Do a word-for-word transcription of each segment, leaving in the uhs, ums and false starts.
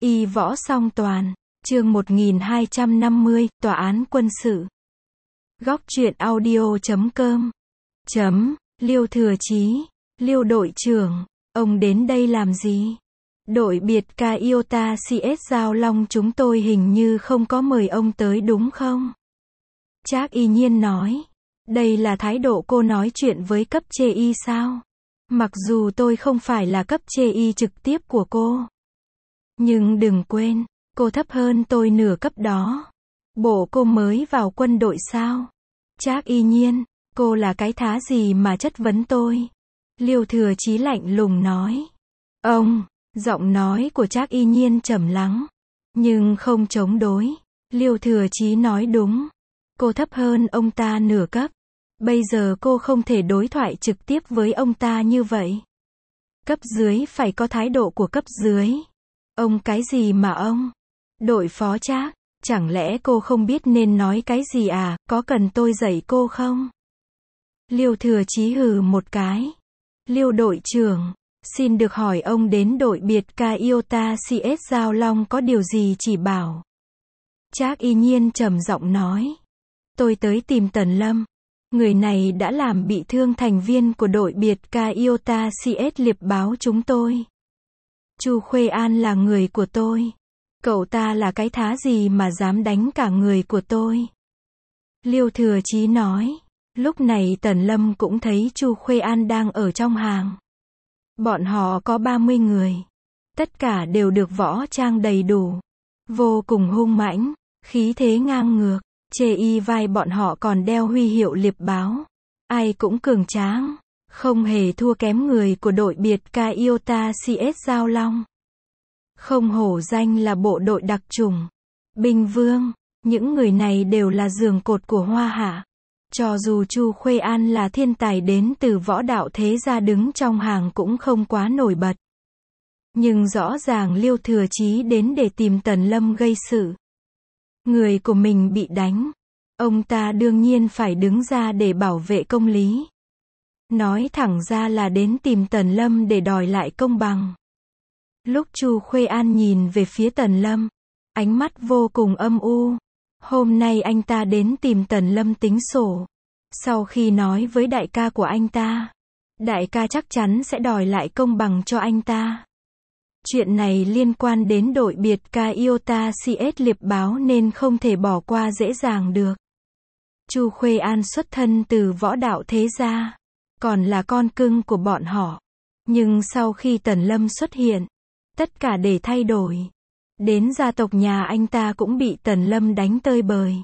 Y võ song toàn, chương một nghìn hai trăm năm mươi, tòa án quân sự. Góc truyện audio chấm com. Chấm, Liêu Thừa Chí, Liêu đội trưởng, ông đến đây làm gì? Đội biệt ca Iota xê ét Giao Long chúng tôi hình như không có mời ông tới đúng không? Trác Y Nhiên nói. Đây là thái độ cô nói chuyện với cấp chê y sao? Mặc dù tôi không phải là cấp chê y trực tiếp của cô. Nhưng đừng quên, cô thấp hơn tôi nửa cấp đó. Bộ cô mới vào quân đội sao? Trác Y Nhiên, cô là cái thá gì mà chất vấn tôi? Liêu Thừa Chí lạnh lùng nói. Ông, giọng nói của Trác Y Nhiên trầm lắng, nhưng không chống đối. Liêu Thừa Chí nói đúng. Cô thấp hơn ông ta nửa cấp. Bây giờ cô không thể đối thoại trực tiếp với ông ta như vậy. Cấp dưới phải có thái độ của cấp dưới. Ông cái gì mà ông? Đội phó Trác, chẳng lẽ cô không biết nên nói cái gì à, có cần tôi dạy cô không? Liêu Thừa Chí hừ một cái. Liêu đội trưởng, xin được hỏi ông đến đội biệt ca Iota xê ét Giao Long có điều gì chỉ bảo? Trác Y Nhiên trầm giọng nói. Tôi tới tìm Tần Lâm. Người này đã làm bị thương thành viên của đội biệt ca Iota xê ét liệp báo chúng tôi. Chu Khuê An là người của tôi. Cậu ta là cái thá gì mà dám đánh cả người của tôi? Liêu Thừa Chí nói. Lúc này Tần Lâm cũng thấy Chu Khuê An đang ở trong hàng. Bọn họ có ba mươi người. Tất cả đều được võ trang đầy đủ. Vô cùng hung mãnh, khí thế ngang ngược. Chê y vai bọn họ còn đeo huy hiệu liệp báo. Ai cũng cường tráng. Không hề thua kém người của đội biệt ca Iota xê ét Giao Long. Không hổ danh là bộ đội đặc chủng. Binh Vương. Những người này đều là giường cột của Hoa Hạ. Cho dù Chu Khuê An là thiên tài đến từ võ đạo thế gia đứng trong hàng cũng không quá nổi bật. Nhưng rõ ràng Liêu Thừa Chí đến để tìm Tần Lâm gây sự. Người của mình bị đánh. Ông ta đương nhiên phải đứng ra để bảo vệ công lý. Nói thẳng ra là đến tìm Tần Lâm để đòi lại công bằng. Lúc Chu Khuê An nhìn về phía Tần Lâm, ánh mắt vô cùng âm u. Hôm nay anh ta đến tìm Tần Lâm tính sổ. Sau khi nói với đại ca của anh ta, đại ca chắc chắn sẽ đòi lại công bằng cho anh ta. Chuyện này liên quan đến đội biệt ca Iota xê ét liệp báo nên không thể bỏ qua dễ dàng được. Chu Khuê An xuất thân từ võ đạo thế gia, còn là con cưng của bọn họ. Nhưng sau khi Tần Lâm xuất hiện, tất cả để thay đổi. Đến gia tộc nhà anh ta cũng bị Tần Lâm đánh tơi bời.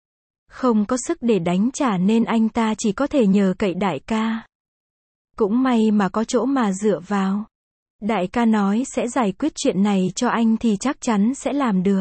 Không có sức để đánh trả nên anh ta chỉ có thể nhờ cậy đại ca. Cũng may mà có chỗ mà dựa vào. Đại ca nói sẽ giải quyết chuyện này cho anh thì chắc chắn sẽ làm được.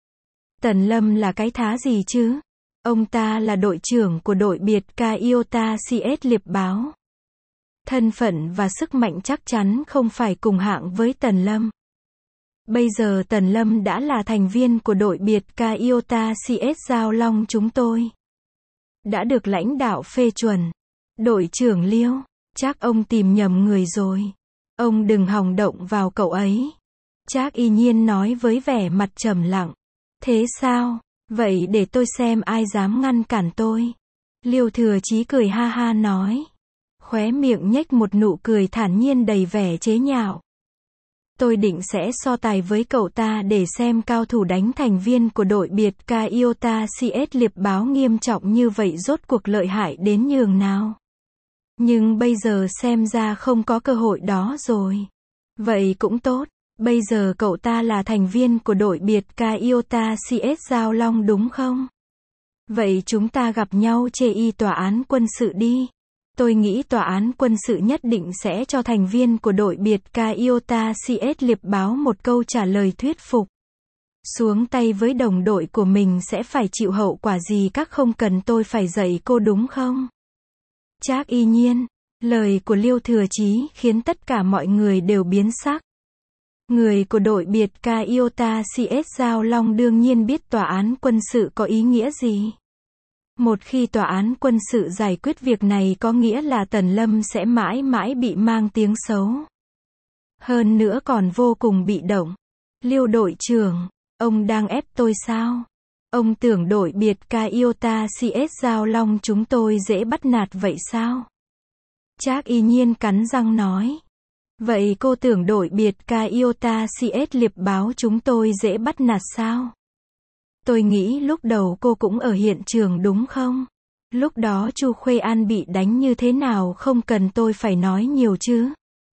Tần Lâm là cái thá gì chứ? Ông ta là đội trưởng của đội biệt ca Iota xê ét liệp báo. Thân phận và sức mạnh chắc chắn không phải cùng hạng với Tần Lâm. Bây giờ Tần Lâm đã là thành viên của đội biệt ca Iota xê ét Giao Long chúng tôi. Đã được lãnh đạo phê chuẩn. Đội trưởng Liêu, chắc ông tìm nhầm người rồi. Ông đừng hòng động vào cậu ấy. Trác Y Nhiên nói với vẻ mặt trầm lặng. Thế sao? Vậy để tôi xem ai dám ngăn cản tôi. Liêu Thừa Chí cười ha ha nói. Khóe miệng nhếch một nụ cười thản nhiên đầy vẻ chế nhạo. Tôi định sẽ so tài với cậu ta để xem cao thủ đánh thành viên của đội biệt ca Iota xê ét liệp báo nghiêm trọng như vậy rốt cuộc lợi hại đến nhường nào. Nhưng bây giờ xem ra không có cơ hội đó rồi. Vậy cũng tốt, bây giờ cậu ta là thành viên của đội biệt ca Iota xê ét Giao Long đúng không? Vậy chúng ta gặp nhau chê y tòa án quân sự đi. Tôi nghĩ tòa án quân sự nhất định sẽ cho thành viên của đội biệt ca Iota xê ét liệp báo một câu trả lời thuyết phục. Xuống tay với đồng đội của mình sẽ phải chịu hậu quả gì các không cần tôi phải dạy cô đúng không? Trác Y Nhiên, lời của Liêu Thừa Chí khiến tất cả mọi người đều biến sắc. Người của đội biệt ca Iota xê ét Giao Long đương nhiên biết tòa án quân sự có ý nghĩa gì. Một khi tòa án quân sự giải quyết việc này có nghĩa là Tần Lâm sẽ mãi mãi bị mang tiếng xấu. Hơn nữa còn vô cùng bị động. Liêu đội trưởng, ông đang ép tôi sao? Ông tưởng đội biệt ca Iota xê ét Giao Long chúng tôi dễ bắt nạt vậy sao? Trác Y Nhiên cắn răng nói. Vậy cô tưởng đội biệt ca Iota xê ét liệp báo chúng tôi dễ bắt nạt sao? Tôi nghĩ lúc đầu cô cũng ở hiện trường đúng không? Lúc đó Chu Khuê An bị đánh như thế nào không cần tôi phải nói nhiều chứ?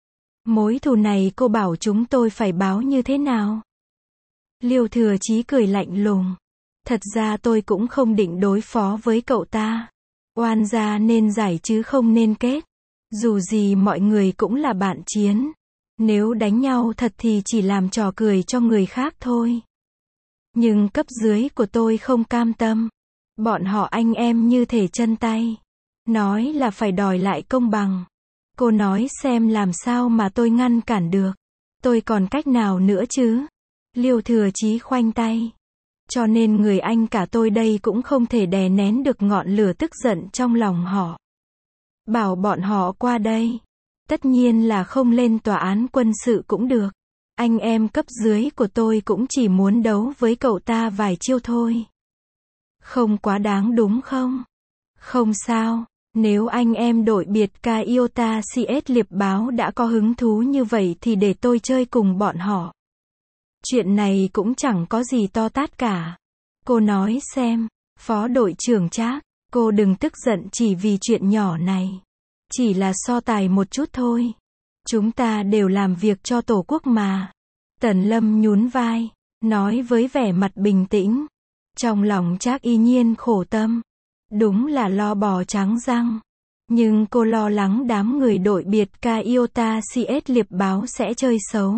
Mối thù này cô bảo chúng tôi phải báo như thế nào? Liêu Thừa Chí cười lạnh lùng. Thật ra tôi cũng không định đối phó với cậu ta. Oan gia nên giải chứ không nên kết. Dù gì mọi người cũng là bạn chiến. Nếu đánh nhau thật thì chỉ làm trò cười cho người khác thôi. Nhưng cấp dưới của tôi không cam tâm. Bọn họ anh em như thể chân tay. Nói là phải đòi lại công bằng. Cô nói xem làm sao mà tôi ngăn cản được. Tôi còn cách nào nữa chứ? Liêu Thừa Chí khoanh tay. Cho nên người anh cả tôi đây cũng không thể đè nén được ngọn lửa tức giận trong lòng họ. Bảo bọn họ qua đây. Tất nhiên là không lên tòa án quân sự cũng được. Anh em cấp dưới của tôi cũng chỉ muốn đấu với cậu ta vài chiêu thôi. Không quá đáng đúng không? Không sao, nếu anh em đội biệt ca Iota xê ét liệp báo đã có hứng thú như vậy thì để tôi chơi cùng bọn họ. Chuyện này cũng chẳng có gì to tát cả. Cô nói xem, Phó đội trưởng Trác, cô đừng tức giận chỉ vì chuyện nhỏ này. Chỉ là so tài một chút thôi. Chúng ta đều làm việc cho Tổ quốc mà. Tần Lâm nhún vai, nói với vẻ mặt bình tĩnh. Trong lòng Trác Y Nhiên khổ tâm. Đúng là lo bò trắng răng. Nhưng cô lo lắng đám người đội biệt ca Iota xê ét liệp báo sẽ chơi xấu.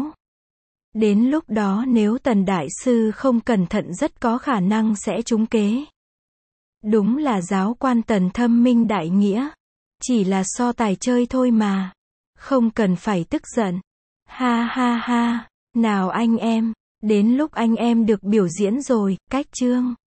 Đến lúc đó nếu Tần Đại Sư không cẩn thận rất có khả năng sẽ trúng kế. Đúng là giáo quan Tần thâm minh đại nghĩa. Chỉ là so tài chơi thôi mà. Không cần phải tức giận. Ha ha ha. Nào anh em. Đến lúc anh em được biểu diễn rồi, cách chương.